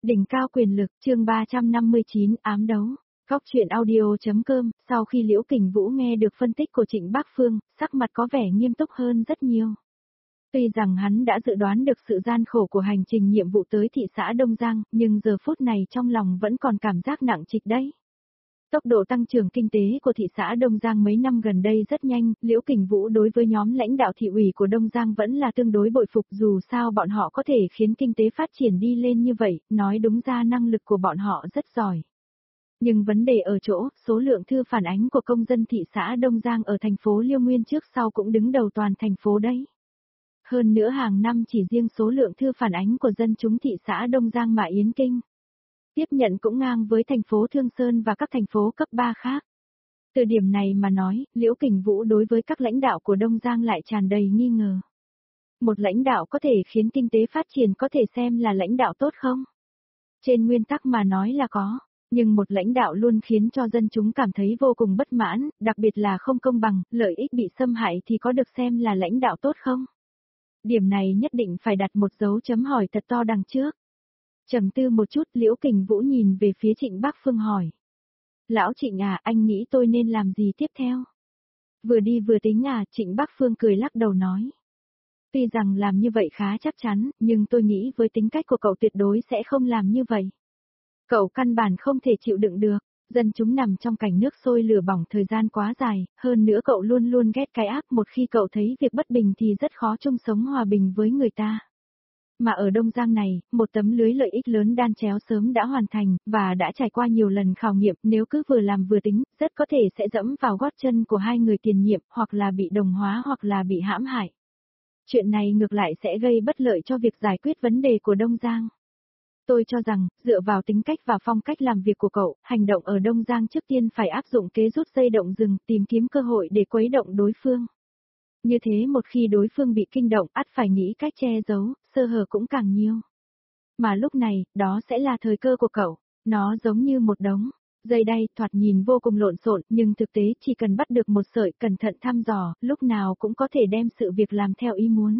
Đỉnh cao quyền lực, chương 359, ám đấu. Góc truyện audio.com, sau khi Liễu Kình Vũ nghe được phân tích của Trịnh Bác Phương, sắc mặt có vẻ nghiêm túc hơn rất nhiều. Tuy rằng hắn đã dự đoán được sự gian khổ của hành trình nhiệm vụ tới thị xã Đông Giang, nhưng giờ phút này trong lòng vẫn còn cảm giác nặng trịch đấy. Tốc độ tăng trưởng kinh tế của thị xã Đông Giang mấy năm gần đây rất nhanh, Liễu Kình Vũ đối với nhóm lãnh đạo thị ủy của Đông Giang vẫn là tương đối bội phục, dù sao bọn họ có thể khiến kinh tế phát triển đi lên như vậy, nói đúng ra năng lực của bọn họ rất giỏi. Nhưng vấn đề ở chỗ, số lượng thư phản ánh của công dân thị xã Đông Giang ở thành phố Liêu Nguyên trước sau cũng đứng đầu toàn thành phố đấy. Hơn nữa hàng năm chỉ riêng số lượng thư phản ánh của dân chúng thị xã Đông Giang mà Yến Kinh tiếp nhận cũng ngang với thành phố Thương Sơn và các thành phố cấp 3 khác. Từ điểm này mà nói, Liễu Kình Vũ đối với các lãnh đạo của Đông Giang lại tràn đầy nghi ngờ. Một lãnh đạo có thể khiến kinh tế phát triển có thể xem là lãnh đạo tốt không? Trên nguyên tắc mà nói là có, nhưng một lãnh đạo luôn khiến cho dân chúng cảm thấy vô cùng bất mãn, đặc biệt là không công bằng, lợi ích bị xâm hại thì có được xem là lãnh đạo tốt không? Điểm này nhất định phải đặt một dấu chấm hỏi thật to đằng trước. Trầm tư một chút, Liễu Kình Vũ nhìn về phía Trịnh Bác Phương hỏi. Lão Trịnh à, anh nghĩ tôi nên làm gì tiếp theo? Vừa đi vừa tính à, Trịnh Bác Phương cười lắc đầu nói. Tuy rằng làm như vậy khá chắc chắn, nhưng tôi nghĩ với tính cách của cậu tuyệt đối sẽ không làm như vậy. Cậu căn bản không thể chịu đựng được, dân chúng nằm trong cảnh nước sôi lửa bỏng thời gian quá dài, hơn nữa cậu luôn luôn ghét cái ác, một khi cậu thấy việc bất bình thì rất khó chung sống hòa bình với người ta. Mà ở Đông Giang này, một tấm lưới lợi ích lớn đan chéo sớm đã hoàn thành, và đã trải qua nhiều lần khảo nghiệm, nếu cứ vừa làm vừa tính, rất có thể sẽ dẫm vào gót chân của hai người tiền nhiệm, hoặc là bị đồng hóa hoặc là bị hãm hại. Chuyện này ngược lại sẽ gây bất lợi cho việc giải quyết vấn đề của Đông Giang. Tôi cho rằng, dựa vào tính cách và phong cách làm việc của cậu, hành động ở Đông Giang trước tiên phải áp dụng kế rút dây động rừng, tìm kiếm cơ hội để quấy động đối phương. Như thế một khi đối phương bị kinh động, ắt phải nghĩ cách che giấu, sơ hở cũng càng nhiều. Mà lúc này, đó sẽ là thời cơ của cậu. Nó giống như một đống dây đay, thoạt nhìn vô cùng lộn xộn, nhưng thực tế chỉ cần bắt được một sợi, cẩn thận thăm dò, lúc nào cũng có thể đem sự việc làm theo ý muốn.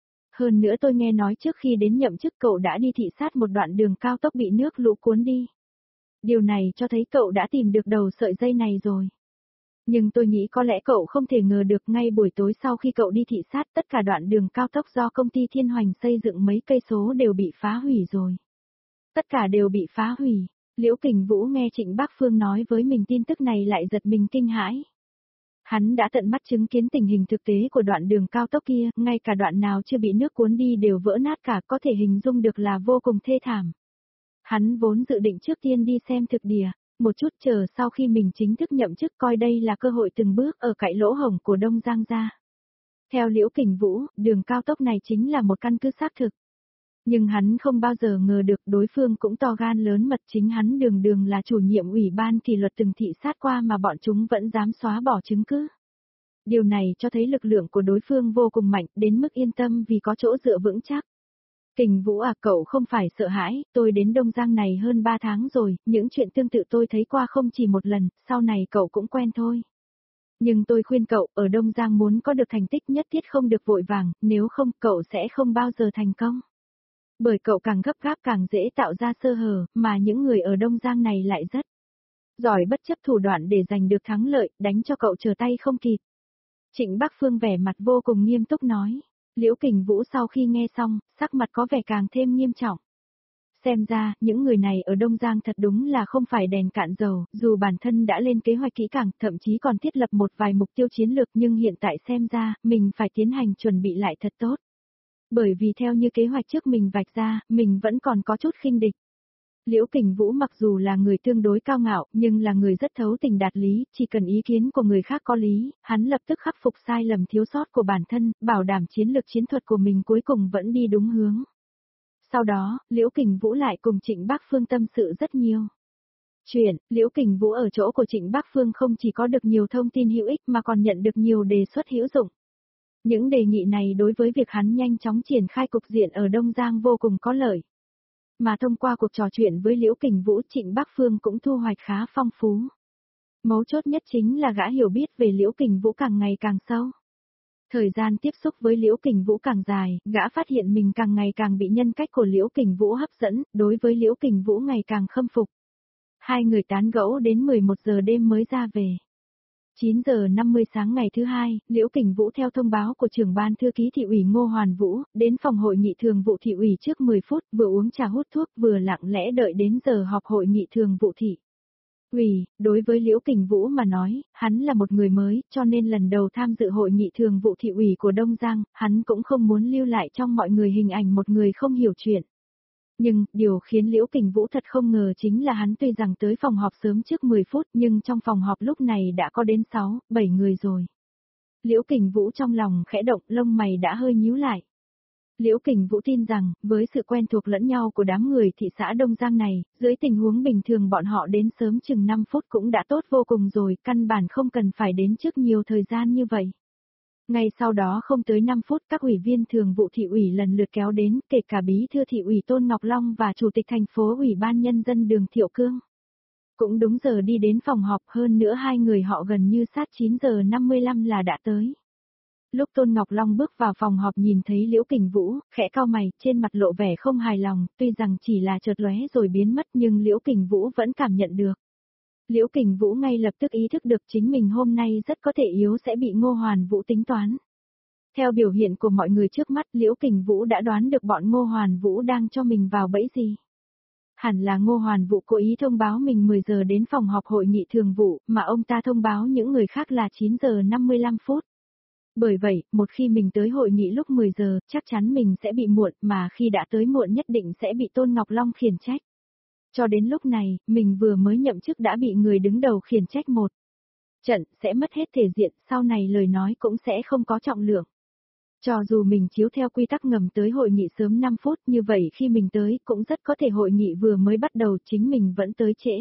Hơn nữa tôi nghe nói trước khi đến nhậm chức cậu đã đi thị sát một đoạn đường cao tốc bị nước lũ cuốn đi. Điều này cho thấy cậu đã tìm được đầu sợi dây này rồi. Nhưng tôi nghĩ có lẽ cậu không thể ngờ được ngay buổi tối sau khi cậu đi thị sát tất cả đoạn đường cao tốc do công ty Thiên Hoành xây dựng mấy cây số đều bị phá hủy rồi. Tất cả đều bị phá hủy. Liễu Kình Vũ nghe Trịnh Bác Phương nói với mình tin tức này lại giật mình kinh hãi. Hắn đã tận mắt chứng kiến tình hình thực tế của đoạn đường cao tốc kia, ngay cả đoạn nào chưa bị nước cuốn đi đều vỡ nát cả, có thể hình dung được là vô cùng thê thảm. Hắn vốn dự định trước tiên đi xem thực địa, một chút chờ sau khi mình chính thức nhậm chức coi đây là cơ hội từng bước ở cạnh lỗ hổng của Đông Giang ra. Theo Liễu Kình Vũ, đường cao tốc này chính là một căn cứ xác thực. Nhưng hắn không bao giờ ngờ được đối phương cũng to gan lớn mật, chính hắn đường là chủ nhiệm ủy ban kỷ luật từng thị sát qua mà bọn chúng vẫn dám xóa bỏ chứng cứ. Điều này cho thấy lực lượng của đối phương vô cùng mạnh, đến mức yên tâm vì có chỗ dựa vững chắc. Kình Vũ à, cậu không phải sợ hãi, tôi đến Đông Giang này hơn 3 tháng rồi, những chuyện tương tự tôi thấy qua không chỉ một lần, sau này cậu cũng quen thôi. Nhưng tôi khuyên cậu, ở Đông Giang muốn có được thành tích nhất thiết không được vội vàng, nếu không cậu sẽ không bao giờ thành công. Bởi cậu càng gấp gáp càng dễ tạo ra sơ hở, mà những người ở Đông Giang này lại rất giỏi bất chấp thủ đoạn để giành được thắng lợi, đánh cho cậu trở tay không kịp. Trịnh Bác Phương vẻ mặt vô cùng nghiêm túc nói. Liễu Kình Vũ sau khi nghe xong, sắc mặt có vẻ càng thêm nghiêm trọng. Xem ra, những người này ở Đông Giang thật đúng là không phải đèn cạn dầu, dù bản thân đã lên kế hoạch kỹ càng, thậm chí còn thiết lập một vài mục tiêu chiến lược, nhưng hiện tại xem ra, mình phải tiến hành chuẩn bị lại thật tốt. Bởi vì theo như kế hoạch trước mình vạch ra, mình vẫn còn có chút khinh địch. Liễu Kình Vũ mặc dù là người tương đối cao ngạo, nhưng là người rất thấu tình đạt lý, chỉ cần ý kiến của người khác có lý, hắn lập tức khắc phục sai lầm thiếu sót của bản thân, bảo đảm chiến lược chiến thuật của mình cuối cùng vẫn đi đúng hướng. Sau đó, Liễu Kình Vũ lại cùng Trịnh Bác Phương tâm sự rất nhiều. Liễu Kình Vũ ở chỗ của Trịnh Bác Phương không chỉ có được nhiều thông tin hữu ích mà còn nhận được nhiều đề xuất hữu dụng. Những đề nghị này đối với việc hắn nhanh chóng triển khai cục diện ở Đông Giang vô cùng có lợi. Mà thông qua cuộc trò chuyện với Liễu Kình Vũ, Trịnh Bác Phương cũng thu hoạch khá phong phú. Mấu chốt nhất chính là gã hiểu biết về Liễu Kình Vũ càng ngày càng sâu. Thời gian tiếp xúc với Liễu Kình Vũ càng dài, gã phát hiện mình càng ngày càng bị nhân cách của Liễu Kình Vũ hấp dẫn, đối với Liễu Kình Vũ ngày càng khâm phục. Hai người tán gẫu đến 11 giờ đêm mới ra về. 9 giờ 50 sáng ngày thứ hai, Liễu Kình Vũ theo thông báo của trưởng ban thư ký thị ủy Ngô Hoàn Vũ, đến phòng hội nghị thường vụ thị ủy trước 10 phút, vừa uống trà hút thuốc vừa lặng lẽ đợi đến giờ họp hội nghị thường vụ thị ủy. Đối với Liễu Kình Vũ mà nói, hắn là một người mới, cho nên lần đầu tham dự hội nghị thường vụ thị ủy của Đông Giang, hắn cũng không muốn lưu lại trong mọi người hình ảnh một người không hiểu chuyện. Nhưng, điều khiến Liễu Kình Vũ thật không ngờ chính là hắn tuy rằng tới phòng họp sớm trước 10 phút nhưng trong phòng họp lúc này đã có đến 6, 7 người rồi. Liễu Kình Vũ trong lòng khẽ động, lông mày đã hơi nhíu lại. Liễu Kình Vũ tin rằng, với sự quen thuộc lẫn nhau của đám người thị xã Đông Giang này, dưới tình huống bình thường bọn họ đến sớm chừng 5 phút cũng đã tốt vô cùng rồi, căn bản không cần phải đến trước nhiều thời gian như vậy. Ngay sau đó không tới 5 phút các ủy viên thường vụ thị ủy lần lượt kéo đến, kể cả bí thư thị ủy Tôn Ngọc Long và chủ tịch thành phố ủy ban nhân dân Đường Thiệu Cương. Cũng đúng giờ đi đến phòng họp, hơn nữa hai người họ gần như sát 9 giờ 55 là đã tới. Lúc Tôn Ngọc Long bước vào phòng họp nhìn thấy Liễu Kình Vũ, khẽ cau mày, trên mặt lộ vẻ không hài lòng, tuy rằng chỉ là chợt lóe rồi biến mất nhưng Liễu Kình Vũ vẫn cảm nhận được. Liễu Kình Vũ ngay lập tức ý thức được chính mình hôm nay rất có thể yếu sẽ bị Ngô Hoàn Vũ tính toán. Theo biểu hiện của mọi người trước mắt, Liễu Kình Vũ đã đoán được bọn Ngô Hoàn Vũ đang cho mình vào bẫy gì. Hẳn là Ngô Hoàn Vũ cố ý thông báo mình 10 giờ đến phòng họp hội nghị thường vụ, mà ông ta thông báo những người khác là 9 giờ 55 phút. Bởi vậy, một khi mình tới hội nghị lúc 10 giờ, chắc chắn mình sẽ bị muộn, mà khi đã tới muộn nhất định sẽ bị Tôn Ngọc Long khiển trách. Cho đến lúc này, mình vừa mới nhậm chức đã bị người đứng đầu khiển trách một trận, sẽ mất hết thể diện, sau này lời nói cũng sẽ không có trọng lượng. Cho dù mình chiếu theo quy tắc ngầm tới hội nghị sớm 5 phút như vậy khi mình tới cũng rất có thể hội nghị vừa mới bắt đầu chính mình vẫn tới trễ.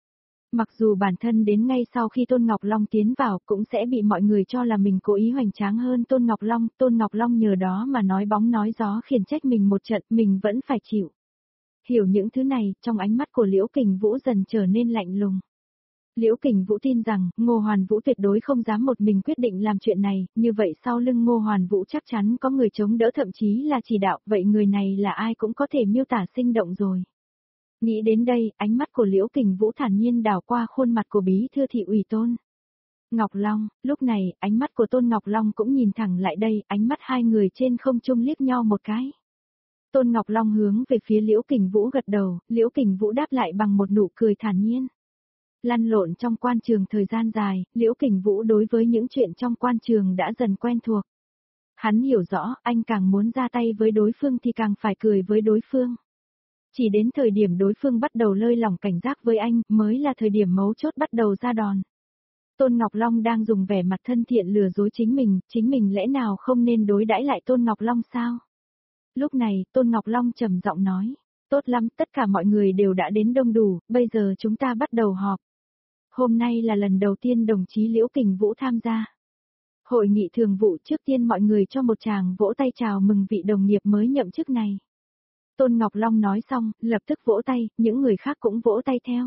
Mặc dù bản thân đến ngay sau khi Tôn Ngọc Long tiến vào cũng sẽ bị mọi người cho là mình cố ý hoành tráng hơn Tôn Ngọc Long nhờ đó mà nói bóng nói gió khiển trách mình một trận mình vẫn phải chịu. Hiểu những thứ này, trong ánh mắt của Liễu Kình Vũ dần trở nên lạnh lùng. Liễu Kình Vũ tin rằng, Ngô Hoàn Vũ tuyệt đối không dám một mình quyết định làm chuyện này, như vậy sau lưng Ngô Hoàn Vũ chắc chắn có người chống đỡ thậm chí là chỉ đạo, vậy người này là ai cũng có thể miêu tả sinh động rồi. Nghĩ đến đây, ánh mắt của Liễu Kình Vũ thản nhiên đảo qua khuôn mặt của bí thư thị ủy Tôn Ngọc Long, lúc này, ánh mắt của Tôn Ngọc Long cũng nhìn thẳng lại đây, ánh mắt hai người trên không trung liếc nhau một cái. Tôn Ngọc Long hướng về phía Liễu Kình Vũ gật đầu, Liễu Kình Vũ đáp lại bằng một nụ cười thản nhiên. Lăn lộn trong quan trường thời gian dài, Liễu Kình Vũ đối với những chuyện trong quan trường đã dần quen thuộc. Hắn hiểu rõ, anh càng muốn ra tay với đối phương thì càng phải cười với đối phương. Chỉ đến thời điểm đối phương bắt đầu lơi lỏng cảnh giác với anh, mới là thời điểm mấu chốt bắt đầu ra đòn. Tôn Ngọc Long đang dùng vẻ mặt thân thiện lừa dối chính mình lẽ nào không nên đối đãi lại Tôn Ngọc Long sao? Lúc này, Tôn Ngọc Long trầm giọng nói, tốt lắm, tất cả mọi người đều đã đến đông đủ, bây giờ chúng ta bắt đầu họp. Hôm nay là lần đầu tiên đồng chí Liễu Kình Vũ tham gia hội nghị thường vụ, trước tiên mọi người cho một tràng vỗ tay chào mừng vị đồng nghiệp mới nhậm chức này. Tôn Ngọc Long nói xong, lập tức vỗ tay, những người khác cũng vỗ tay theo.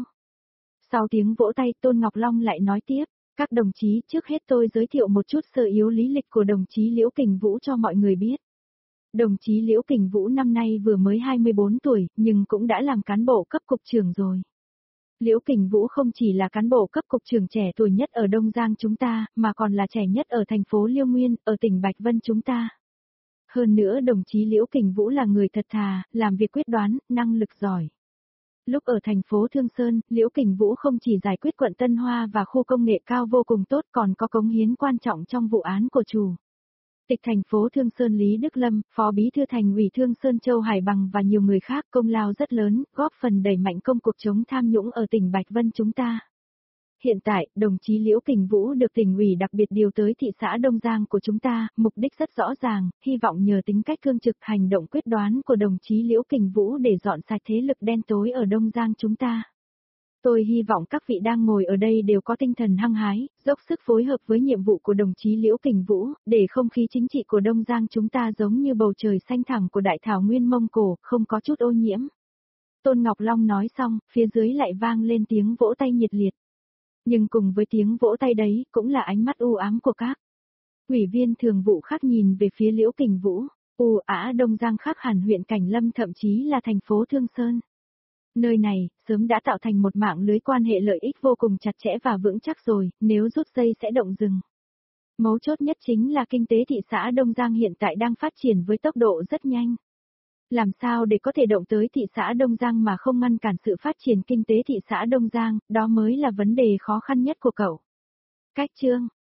Sau tiếng vỗ tay, Tôn Ngọc Long lại nói tiếp, các đồng chí, trước hết tôi giới thiệu một chút sơ yếu lý lịch của đồng chí Liễu Kình Vũ cho mọi người biết. Đồng chí Liễu Kình Vũ năm nay vừa mới 24 tuổi, nhưng cũng đã làm cán bộ cấp cục trưởng rồi. Liễu Kình Vũ không chỉ là cán bộ cấp cục trưởng trẻ tuổi nhất ở Đông Giang chúng ta, mà còn là trẻ nhất ở thành phố Liêu Nguyên, ở tỉnh Bạch Vân chúng ta. Hơn nữa đồng chí Liễu Kình Vũ là người thật thà, làm việc quyết đoán, năng lực giỏi. Lúc ở thành phố Thương Sơn, Liễu Kình Vũ không chỉ giải quyết quận Tân Hoa và khu công nghệ cao vô cùng tốt còn có cống hiến quan trọng trong vụ án của chủ tịch thành phố Thương Sơn Lý Đức Lâm, Phó Bí thư Thành ủy Thương Sơn Châu Hải Bằng và nhiều người khác công lao rất lớn, góp phần đẩy mạnh công cuộc chống tham nhũng ở tỉnh Bạch Vân chúng ta. Hiện tại, đồng chí Liễu Kình Vũ được tỉnh ủy đặc biệt điều tới thị xã Đông Giang của chúng ta, mục đích rất rõ ràng, hy vọng nhờ tính cách cương trực hành động quyết đoán của đồng chí Liễu Kình Vũ để dọn sạch thế lực đen tối ở Đông Giang chúng ta. Tôi hy vọng các vị đang ngồi ở đây đều có tinh thần hăng hái, dốc sức phối hợp với nhiệm vụ của đồng chí Liễu Kình Vũ, để không khí chính trị của Đông Giang chúng ta giống như bầu trời xanh thẳm của đại thảo nguyên Mông Cổ, không có chút ô nhiễm. Tôn Ngọc Long nói xong, phía dưới lại vang lên tiếng vỗ tay nhiệt liệt. Nhưng cùng với tiếng vỗ tay đấy, cũng là ánh mắt u ám của các Ủy viên thường vụ khác nhìn về phía Liễu Kình Vũ, Đông Giang khác hẳn huyện Cảnh Lâm thậm chí là thành phố Thương Sơn. Nơi này, sớm đã tạo thành một mạng lưới quan hệ lợi ích vô cùng chặt chẽ và vững chắc rồi, nếu rút dây sẽ động rừng. Mấu chốt nhất chính là kinh tế thị xã Đông Giang hiện tại đang phát triển với tốc độ rất nhanh. Làm sao để có thể động tới thị xã Đông Giang mà không ngăn cản sự phát triển kinh tế thị xã Đông Giang, đó mới là vấn đề khó khăn nhất của cậu. Cách chương